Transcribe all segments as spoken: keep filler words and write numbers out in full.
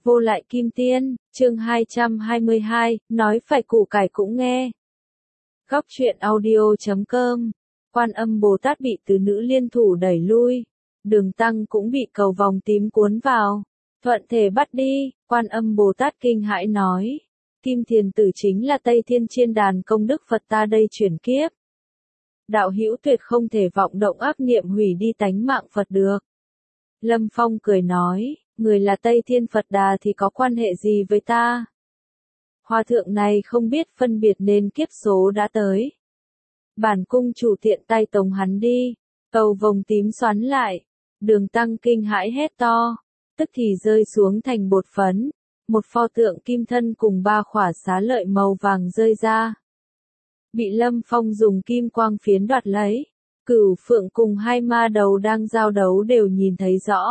Vô lại kim tiên, chương hai trăm hai mươi hai, nói phải củ cải cũng nghe. Góc truyện audio chấm com, Quan Âm Bồ Tát bị tứ nữ liên thủ đẩy lui, Đường Tăng cũng bị cầu vòng tím cuốn vào, thuận thể bắt đi, Quan Âm Bồ Tát kinh hãi nói, Kim Thiền Tử chính là Tây Thiên Chiên Đàn công đức Phật ta đây chuyển kiếp. Đạo hữu tuyệt không thể vọng động ác niệm hủy đi tánh mạng Phật được. Lâm Phong cười nói, người là Tây Thiên Phật Đà thì có quan hệ gì với ta? Hòa thượng này không biết phân biệt nên kiếp số đã tới. Bản cung chủ tiện tay tống hắn đi, cầu vồng tím xoắn lại, Đường Tăng kinh hãi hét to, tức thì rơi xuống thành bột phấn, một pho tượng kim thân cùng ba khỏa xá lợi màu vàng rơi ra. Bị Lâm Phong dùng kim quang phiến đoạt lấy, Cửu Phượng cùng hai ma đầu đang giao đấu đều nhìn thấy rõ.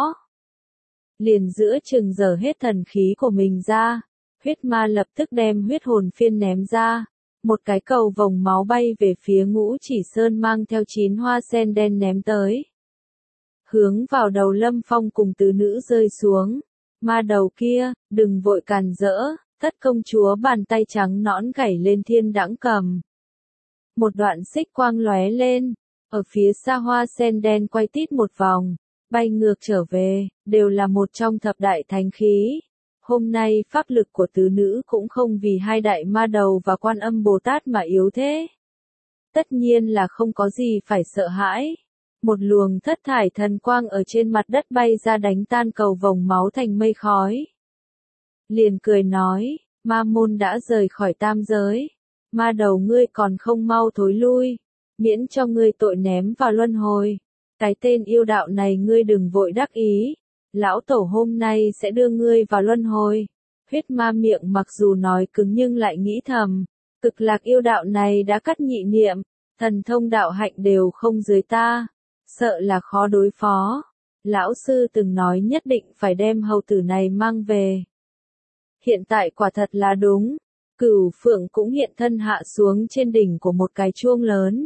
Liền giữa chừng dở hết thần khí của mình ra, huyết ma lập tức đem huyết hồn phiên ném ra, một cái cầu vồng máu bay về phía Ngũ Chỉ Sơn mang theo chín hoa sen đen ném tới. Hướng vào đầu Lâm Phong cùng tứ nữ rơi xuống, ma đầu kia, đừng vội càn rỡ, Tất công chúa bàn tay trắng nõn gảy lên thiên đãng cầm. Một đoạn xích quang lóe lên, ở phía xa hoa sen đen quay tít một vòng, bay ngược trở về, đều là một trong thập đại thánh khí. Hôm nay pháp lực của tứ nữ cũng không vì hai đại ma đầu và Quan Âm Bồ Tát mà yếu thế. Tất nhiên là không có gì phải sợ hãi. Một luồng thất thải thần quang ở trên mặt đất bay ra đánh tan cầu vồng máu thành mây khói. Liền cười nói, ma môn đã rời khỏi tam giới. Ma đầu ngươi còn không mau thối lui, miễn cho ngươi tội ném vào luân hồi. Cái tên yêu đạo này ngươi đừng vội đắc ý. Lão tổ hôm nay sẽ đưa ngươi vào luân hồi. Huyết ma miệng mặc dù nói cứng nhưng lại nghĩ thầm, cực lạc yêu đạo này đã cắt nhị niệm, thần thông đạo hạnh đều không dưới ta, sợ là khó đối phó. Lão sư từng nói nhất định phải đem hầu tử này mang về. Hiện tại quả thật là đúng, Cửu Phượng cũng hiện thân hạ xuống trên đỉnh của một cái chuông lớn.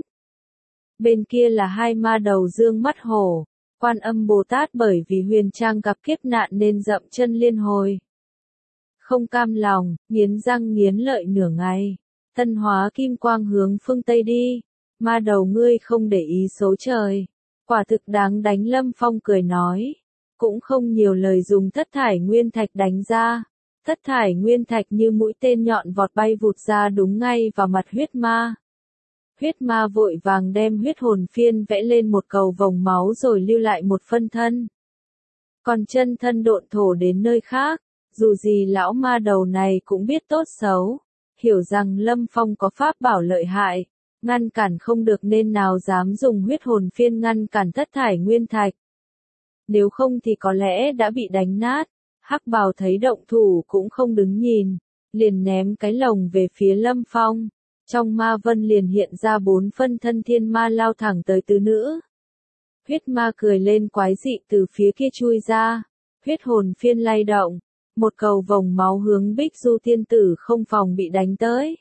Bên kia là hai ma đầu dương mắt hổ. Quan Âm Bồ Tát bởi vì huyền trang gặp kiếp nạn nên dậm chân liên hồi. Không cam lòng, nghiến răng nghiến lợi nửa ngày. Tân hóa kim quang hướng phương Tây đi. Ma đầu ngươi không để ý số trời. Quả thực đáng đánh. Lâm Phong cười nói. Cũng không nhiều lời dùng thất thải nguyên thạch đánh ra. Thất thải nguyên thạch như mũi tên nhọn vọt bay vụt ra đúng ngay vào mặt huyết ma. Huyết ma vội vàng đem huyết hồn phiên vẽ lên một cầu vồng máu rồi lưu lại một phân thân. Còn chân thân độn thổ đến nơi khác, dù gì lão ma đầu này cũng biết tốt xấu, hiểu rằng Lâm Phong có pháp bảo lợi hại, ngăn cản không được nên nào dám dùng huyết hồn phiên ngăn cản thất thải nguyên thạch. Nếu không thì có lẽ đã bị đánh nát, hắc bào thấy động thủ cũng không đứng nhìn, liền ném cái lồng về phía Lâm Phong. Trong ma vân liền hiện ra bốn phân thân thiên ma lao thẳng tới tứ nữ. Huyết ma cười lên quái dị từ phía kia chui ra. Huyết hồn phiên lay động. Một cầu vồng máu hướng Bích Du Tiên Tử không phòng bị đánh tới.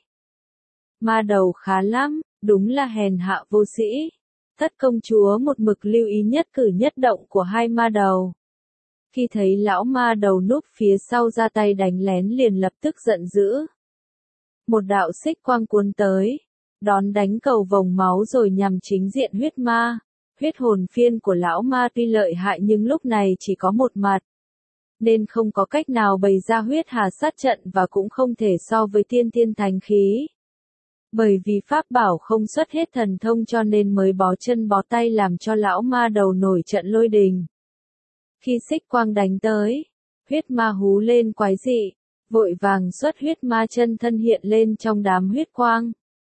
Ma đầu khá lắm, đúng là hèn hạ vô sĩ. Thất công chúa một mực lưu ý nhất cử nhất động của hai ma đầu. Khi thấy lão ma đầu núp phía sau ra tay đánh lén liền lập tức giận dữ. Một đạo xích quang cuốn tới, đón đánh cầu vồng máu rồi nhằm chính diện huyết ma. Huyết hồn phiên của lão ma tuy lợi hại nhưng lúc này chỉ có một mặt, nên không có cách nào bày ra huyết hà sát trận và cũng không thể so với tiên thiên thánh khí. Bởi vì pháp bảo không xuất hết thần thông cho nên mới bó chân bó tay làm cho lão ma đầu nổi trận lôi đình. Khi xích quang đánh tới, huyết ma hú lên quái dị. Vội vàng xuất huyết ma chân thân hiện lên trong đám huyết quang.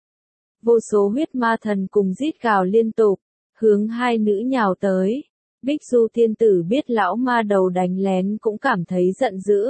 Vô số huyết ma thần cùng rít gào liên tục, hướng hai nữ nhào tới. Bích Du Tiên Tử biết lão ma đầu đánh lén cũng cảm thấy giận dữ.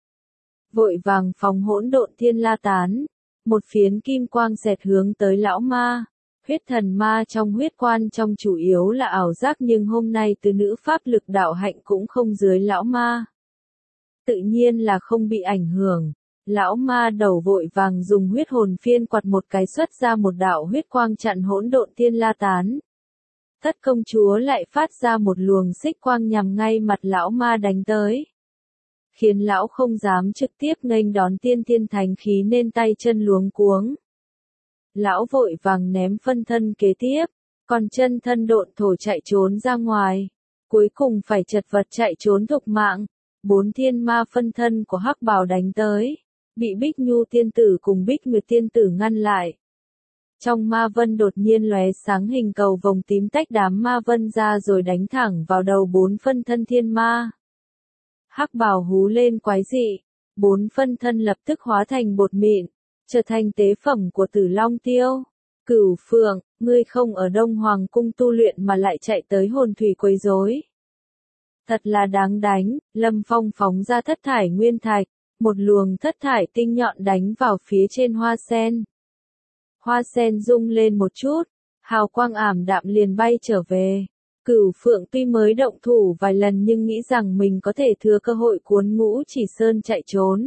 Vội vàng phóng hỗn độn thiên la tán. Một phiến kim quang xẹt hướng tới lão ma. Huyết thần ma trong huyết quan trong chủ yếu là ảo giác nhưng hôm nay tứ nữ pháp lực đạo hạnh cũng không dưới lão ma. Tự nhiên là không bị ảnh hưởng. Lão ma đầu vội vàng dùng huyết hồn phiên quạt một cái xuất ra một đạo huyết quang chặn hỗn độn thiên la tán. Thất công chúa lại phát ra một luồng xích quang nhằm ngay mặt lão ma đánh tới. khiến lão không dám trực tiếp nghênh đón tiên thiên thánh khí nên tay chân luống cuống. Lão vội vàng ném phân thân kế tiếp, còn chân thân độn thổ chạy trốn ra ngoài, cuối cùng phải chật vật chạy trốn thục mạng. Bốn thiên ma phân thân của Hắc Bào đánh tới, bị Bích Nhu tiên tử cùng Bích Nguyệt tiên tử ngăn lại. Trong ma vân đột nhiên lóe sáng hình cầu vòng tím tách đám ma vân ra rồi đánh thẳng vào đầu bốn phân thân thiên ma. Hắc Bào hú lên quái dị, bốn phân thân lập tức hóa thành bột mịn, trở thành tế phẩm của Tử Long Tiêu. Cửu Phượng, ngươi không ở Đông Hoàng cung tu luyện mà lại chạy tới hồn thủy quấy rối. Thật là đáng đánh. Lâm Phong phóng ra thất thải nguyên thạch, một luồng thất thải tinh nhọn đánh vào phía trên hoa sen. Hoa sen rung lên một chút, hào quang ảm đạm liền bay trở về. Cửu Phượng tuy mới động thủ vài lần nhưng nghĩ rằng mình có thể thừa cơ hội cuốn Ngũ Chỉ Sơn chạy trốn.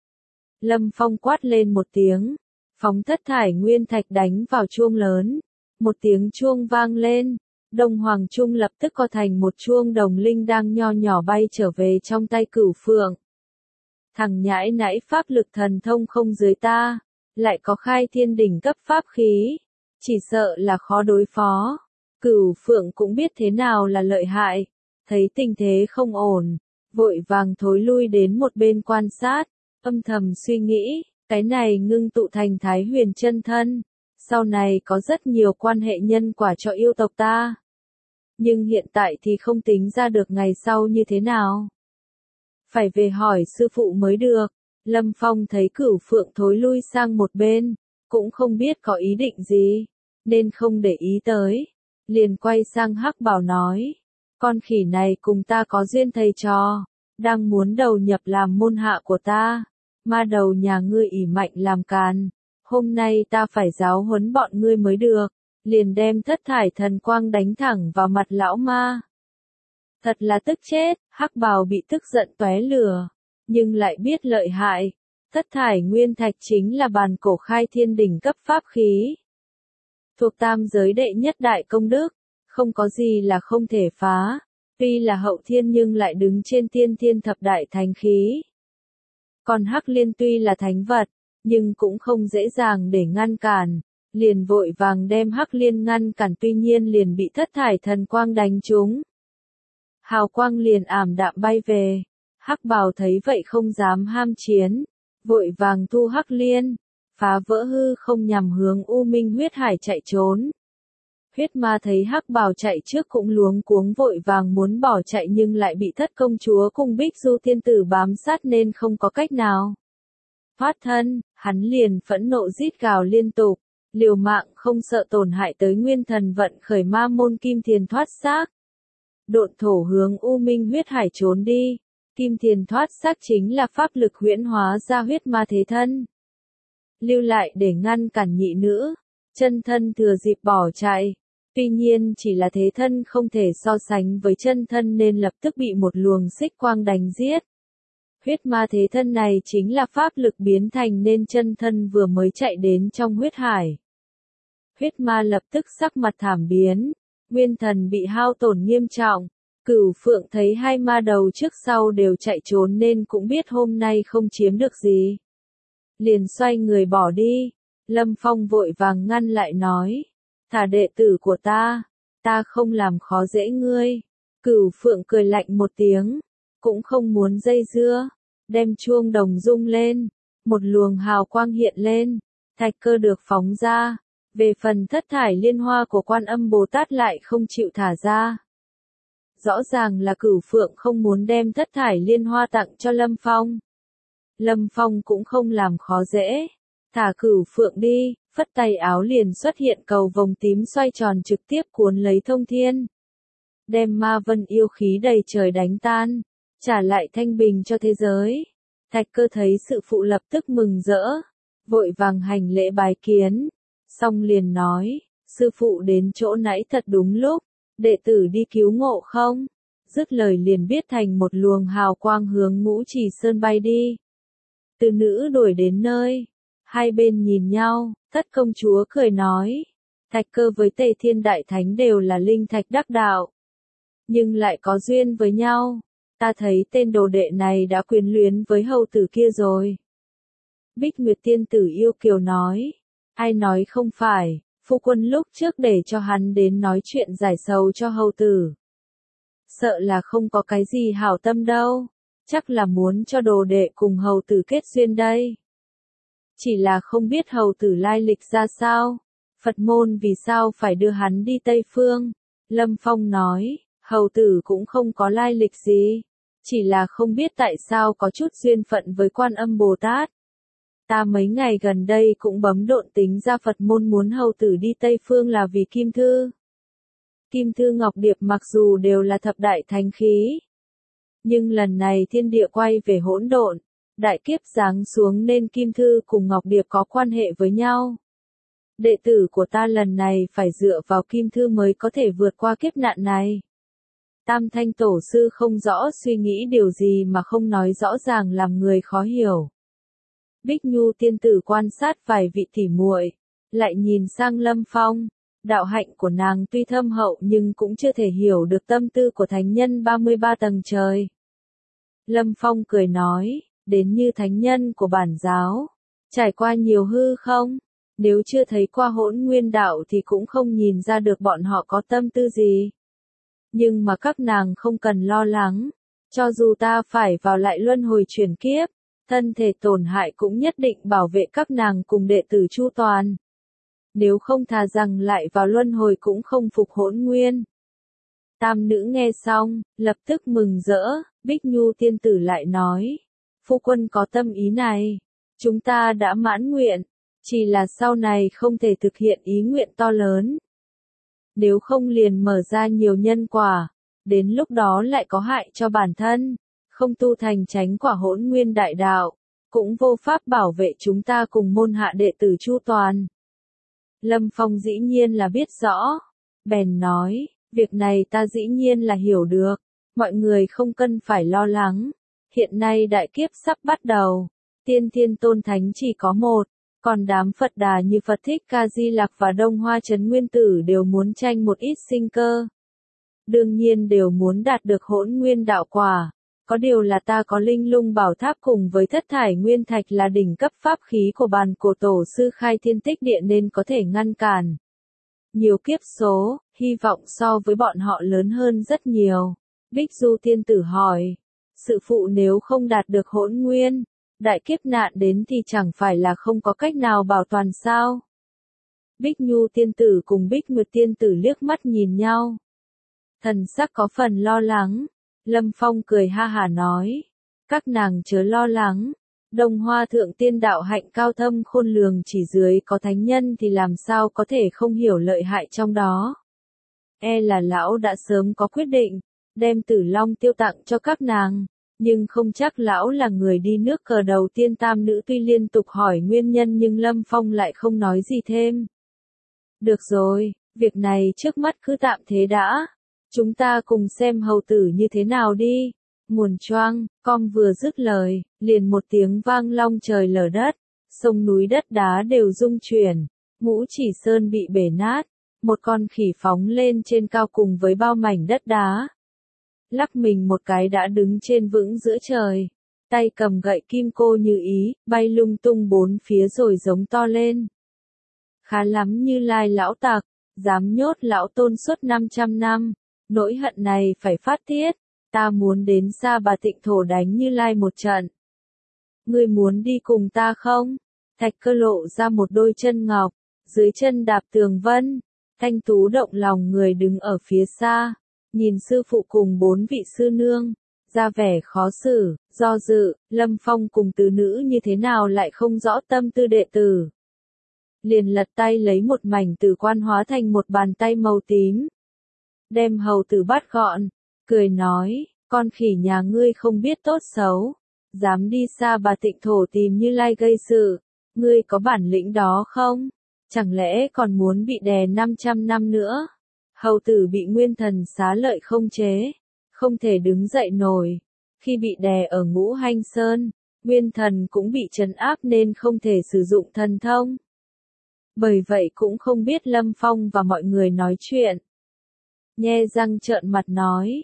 Lâm Phong quát lên một tiếng, phóng thất thải nguyên thạch đánh vào chuông lớn. Một tiếng chuông vang lên, Đông Hoàng Trung lập tức co thành một chuông đồng linh đang nho nhỏ bay trở về trong tay Cửu Phượng. Thằng nhãi nãy pháp lực thần thông không dưới ta, lại có khai thiên đỉnh cấp pháp khí, chỉ sợ là khó đối phó. Cửu Phượng cũng biết thế nào là lợi hại, thấy tình thế không ổn, vội vàng thối lui đến một bên quan sát, âm thầm suy nghĩ, cái này ngưng tụ thành Thái Huyền chân thân, sau này có rất nhiều quan hệ nhân quả cho yêu tộc ta. Nhưng hiện tại thì không tính ra được ngày sau như thế nào. Phải về hỏi sư phụ mới được. Lâm Phong thấy Cửu Phượng thối lui sang một bên, cũng không biết có ý định gì, nên không để ý tới. Liền quay sang Hắc Bảo nói, con khỉ này cùng ta có duyên thầy trò, đang muốn đầu nhập làm môn hạ của ta, ma đầu nhà ngươi ỷ mạnh làm càn, hôm nay ta phải giáo huấn bọn ngươi mới được. Liền đem thất thải thần quang đánh thẳng vào mặt lão ma. Thật là tức chết, Hắc Bào bị tức giận tóe lửa, nhưng lại biết lợi hại. Thất thải nguyên thạch chính là bàn cổ khai thiên đỉnh cấp pháp khí. Thuộc tam giới đệ nhất đại công đức, không có gì là không thể phá. Tuy là hậu thiên nhưng lại đứng trên tiên thiên thập đại thánh khí. Còn Hắc Liên tuy là thánh vật, nhưng cũng không dễ dàng để ngăn cản. Liền vội vàng đem Hắc Liên ngăn cản, tuy nhiên liền bị thất thải thần quang đánh trúng. Hào quang liền ảm đạm bay về. Hắc Bào thấy vậy không dám ham chiến, vội vàng thu Hắc Liên, phá vỡ hư không nhằm hướng U Minh huyết hải chạy trốn. Huyết ma thấy Hắc Bào chạy trước cũng luống cuống vội vàng muốn bỏ chạy nhưng lại bị Thất công chúa cùng Bích Du tiên tử bám sát nên không có cách nào thoát thân. Hắn liền phẫn nộ rít gào liên tục, liều mạng không sợ tổn hại tới nguyên thần vận khởi ma môn kim thiền thoát xác. Độn thổ hướng U Minh huyết hải trốn đi. Kim thiền thoát xác chính là pháp lực huyễn hóa ra huyết ma thế thân, lưu lại để ngăn cản nhị nữ. Chân thân thừa dịp bỏ chạy, tuy nhiên chỉ là thế thân không thể so sánh với chân thân nên lập tức bị một luồng xích quang đánh giết. Huyết ma thế thân này chính là pháp lực biến thành nên chân thân vừa mới chạy đến trong huyết hải. Huyết ma lập tức sắc mặt thảm biến, nguyên thần bị hao tổn nghiêm trọng. Cửu Phượng thấy hai ma đầu trước sau đều chạy trốn nên cũng biết hôm nay không chiếm được gì. Liền xoay người bỏ đi. Lâm Phong vội vàng ngăn lại nói, thả đệ tử của ta, ta không làm khó dễ ngươi. Cửu Phượng cười lạnh một tiếng, cũng không muốn dây dưa, đem chuông đồng rung lên, một luồng hào quang hiện lên, thạch cơ được phóng ra. Về phần thất thải liên hoa của Quan Âm Bồ Tát lại không chịu thả ra. Rõ ràng là Cửu Phượng không muốn đem thất thải liên hoa tặng cho Lâm Phong. Lâm Phong cũng không làm khó dễ, thả Cửu Phượng đi, phất tay áo liền xuất hiện cầu vòng tím xoay tròn trực tiếp cuốn lấy thông thiên. Đem ma vân yêu khí đầy trời đánh tan, trả lại thanh bình cho thế giới. Thạch cơ thấy sự phụ lập tức mừng rỡ, vội vàng hành lễ bái kiến, xong liền nói, sư phụ đến chỗ nãy thật đúng lúc, đệ tử đi cứu ngộ không? Dứt lời liền biết thành một luồng hào quang hướng Ngũ Chỉ Sơn bay đi. Từ nữ đuổi đến nơi, hai bên nhìn nhau, Thất công chúa cười nói, Thạch cơ với Tề Thiên Đại Thánh đều là linh thạch đắc đạo, nhưng lại có duyên với nhau, Ta thấy tên đồ đệ này đã quyến luyến với hầu tử kia rồi. Bích Nguyệt tiên tử yêu kiều nói. Ai nói không phải, phu quân lúc trước để cho hắn đến nói chuyện giải sầu cho hầu tử. Sợ là không có cái gì hảo tâm đâu, chắc là muốn cho đồ đệ cùng hầu tử kết duyên đây. Chỉ là không biết hầu tử lai lịch ra sao, Phật môn vì sao phải đưa hắn đi Tây Phương. Lâm Phong nói, hầu tử cũng không có lai lịch gì, chỉ là không biết tại sao có chút duyên phận với Quan Âm Bồ Tát. Ta mấy ngày gần đây cũng bấm độn tính ra Phật môn muốn hầu tử đi Tây Phương là vì Kim Thư. Kim Thư Ngọc Điệp mặc dù đều là thập đại thánh khí, nhưng lần này thiên địa quay về hỗn độn, đại kiếp giáng xuống nên Kim Thư cùng Ngọc Điệp có quan hệ với nhau. Đệ tử của ta lần này phải dựa vào Kim Thư mới có thể vượt qua kiếp nạn này. Tam Thanh Tổ sư không rõ suy nghĩ điều gì mà không nói rõ ràng làm người khó hiểu. Bích Nhu tiên tử quan sát vài vị tỉ muội, lại nhìn sang Lâm Phong. Đạo hạnh của nàng tuy thâm hậu nhưng cũng chưa thể hiểu được tâm tư của thánh nhân ba mươi ba tầng trời. Lâm Phong cười nói, đến như thánh nhân của bản giáo, trải qua nhiều hư không? Nếu chưa thấy qua hỗn nguyên đạo thì cũng không nhìn ra được bọn họ có tâm tư gì. Nhưng mà các nàng không cần lo lắng, cho dù ta phải vào lại luân hồi chuyển kiếp, thân thể tổn hại cũng nhất định bảo vệ các nàng cùng đệ tử chu toàn. Nếu không thà rằng lại vào luân hồi cũng không phục hỗn nguyên. Tam nữ nghe xong, lập tức mừng rỡ, Bích Nhu tiên tử lại nói, phu quân có tâm ý này, chúng ta đã mãn nguyện, chỉ là sau này không thể thực hiện ý nguyện to lớn. Nếu không liền mở ra nhiều nhân quả, đến lúc đó lại có hại cho bản thân, không tu thành chánh quả hỗn nguyên đại đạo, cũng vô pháp bảo vệ chúng ta cùng môn hạ đệ tử chu toàn. Lâm Phong dĩ nhiên là biết rõ, bèn nói, việc này ta dĩ nhiên là hiểu được, mọi người không cần phải lo lắng, hiện nay đại kiếp sắp bắt đầu, tiên thiên tôn thánh chỉ có một, còn đám Phật Đà như Phật Thích Ca Di Lặc và Đông Hoa Trấn Nguyên Tử đều muốn tranh một ít sinh cơ. Đương nhiên đều muốn đạt được hỗn nguyên đạo quả, có điều là ta có linh lung bảo tháp cùng với thất thải nguyên thạch là đỉnh cấp pháp khí của bàn cổ tổ sư khai thiên tích địa nên có thể ngăn cản. Nhiều kiếp số, hy vọng so với bọn họ lớn hơn rất nhiều. Bích Du tiên tử hỏi, sự phụ nếu không đạt được hỗn nguyên, đại kiếp nạn đến thì chẳng phải là không có cách nào bảo toàn sao? Bích Nhu tiên tử cùng Bích Nguyệt tiên tử liếc mắt nhìn nhau. Thần sắc có phần lo lắng. Lâm Phong cười ha hả nói, các nàng chớ lo lắng, Đông Hoa thượng tiên đạo hạnh cao thâm khôn lường chỉ dưới có thánh nhân thì làm sao có thể không hiểu lợi hại trong đó. E là lão đã sớm có quyết định, đem Tử Long tiêu tặng cho các nàng, nhưng không chắc lão là người đi nước cờ đầu tiên. Tam nữ tuy liên tục hỏi nguyên nhân nhưng Lâm Phong lại không nói gì thêm. Được rồi, việc này trước mắt cứ tạm thế đã. Chúng ta cùng xem hầu tử như thế nào đi. Muồn choang, com vừa dứt lời, liền một tiếng vang long trời lở đất, sông núi đất đá đều rung chuyển, Ngũ Chỉ Sơn bị bể nát, một con khỉ phóng lên trên cao cùng với bao mảnh đất đá. Lắc mình một cái đã đứng trên vững giữa trời, tay cầm gậy kim cô như ý, bay lung tung bốn phía rồi giống to lên. Khá lắm Như Lai lão tặc, dám nhốt lão tôn suốt năm trăm năm. Nỗi hận này phải phát tiết, ta muốn đến Sa Bà Tịnh Thổ đánh Như Lai một trận. Ngươi muốn đi cùng ta không? Thạch Cơ lộ ra một đôi chân ngọc, dưới chân đạp tường vân, thanh tú động lòng người đứng ở phía xa, nhìn sư phụ cùng bốn vị sư nương, ra vẻ khó xử, do dự, Lâm Phong cùng tứ nữ như thế nào lại không rõ tâm tư đệ tử. Liền lật tay lấy một mảnh tử quan hóa thành một bàn tay màu tím. Đem hầu tử bắt gọn, cười nói, con khỉ nhà ngươi không biết tốt xấu, dám đi Sa Bà Tịnh Thổ tìm Như Lai gây sự, ngươi có bản lĩnh đó không? Chẳng lẽ còn muốn bị đè năm trăm năm nữa? Hầu tử bị nguyên thần xá lợi không chế, không thể đứng dậy nổi, khi bị đè ở Ngũ Hành Sơn, nguyên thần cũng bị trấn áp nên không thể sử dụng thần thông. Bởi vậy cũng không biết Lâm Phong và mọi người nói chuyện. Nhe răng trợn mặt nói,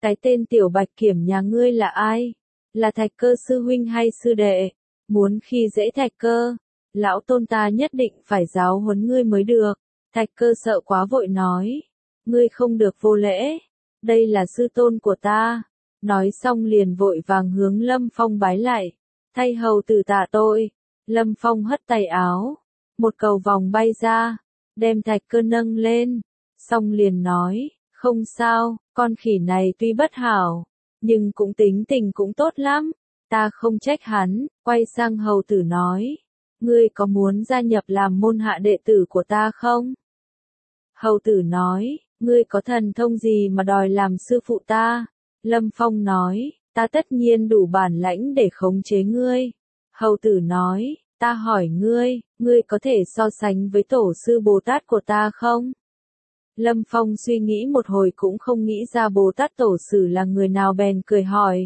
Cái tên tiểu bạch kiểm nhà ngươi là ai? Là Thạch Cơ sư huynh hay sư đệ? Muốn khi dễ Thạch Cơ, lão tôn ta nhất định phải giáo huấn ngươi mới được. Thạch Cơ sợ quá vội nói, ngươi không được vô lễ, đây là sư tôn của ta. Nói xong liền vội vàng hướng Lâm Phong bái lại, thay hầu tử tạ tội. Lâm Phong hất tay áo, một cầu vòng bay ra, đem Thạch Cơ nâng lên, xong liền nói, không sao, con khỉ này tuy bất hảo, nhưng cũng tính tình cũng tốt lắm, ta không trách hắn. Quay sang hầu tử nói, ngươi có muốn gia nhập làm môn hạ đệ tử của ta không? Hầu tử nói, ngươi có thần thông gì mà đòi làm sư phụ ta? Lâm Phong nói, ta tất nhiên đủ bản lãnh để khống chế ngươi. Hầu tử nói, ta hỏi ngươi, ngươi có thể so sánh với tổ sư Bồ Tát của ta không? Lâm Phong suy nghĩ một hồi cũng không nghĩ ra Bồ Tát tổ sư là người nào bèn cười hỏi.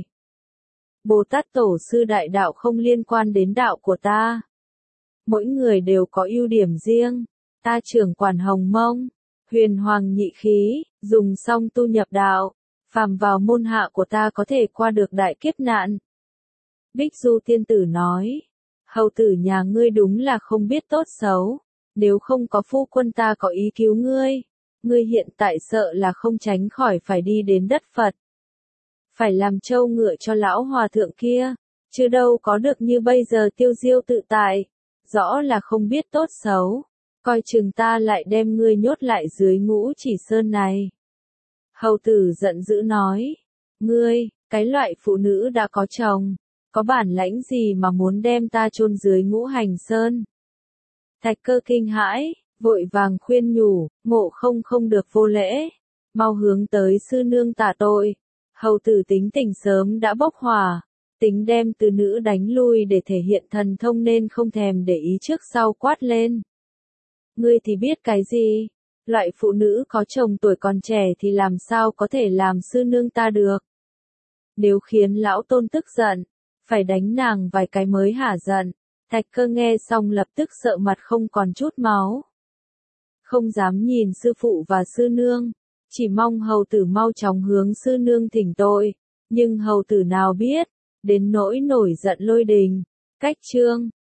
Bồ Tát tổ sư đại đạo không liên quan đến đạo của ta. Mỗi người đều có ưu điểm riêng, ta trưởng quản hồng mông, huyền hoàng nhị khí, dùng xong tu nhập đạo, phàm vào môn hạ của ta có thể qua được đại kiếp nạn. Bích Du tiên tử nói, hầu tử nhà ngươi đúng là không biết tốt xấu, nếu không có phu quân ta có ý cứu ngươi, ngươi hiện tại sợ là không tránh khỏi phải đi đến đất Phật. Phải làm trâu ngựa cho lão hòa thượng kia, chứ đâu có được như bây giờ tiêu diêu tự tại, rõ là không biết tốt xấu, coi chừng ta lại đem ngươi nhốt lại dưới Ngũ Chỉ Sơn này. Hầu tử giận dữ nói, ngươi, cái loại phụ nữ đã có chồng, có bản lãnh gì mà muốn đem ta chôn dưới Ngũ Hành Sơn? Thạch Cơ kinh hãi, vội vàng khuyên nhủ, Ngộ Không không được vô lễ, mau hướng tới sư nương tạ tội. Hầu tử tính tình sớm đã bốc hỏa, tính đem từ nữ đánh lui để thể hiện thần thông nên không thèm để ý trước sau quát lên. Ngươi thì biết cái gì? Loại phụ nữ có chồng tuổi còn trẻ thì làm sao có thể làm sư nương ta được? Nếu khiến lão tôn tức giận, phải đánh nàng vài cái mới hả giận. Thạch Cơ nghe xong lập tức sợ mặt không còn chút máu. Không dám nhìn sư phụ và sư nương, chỉ mong hầu tử mau chóng hướng sư nương thỉnh tội, nhưng hầu tử nào biết, đến nỗi nổi giận lôi đình. Cách chương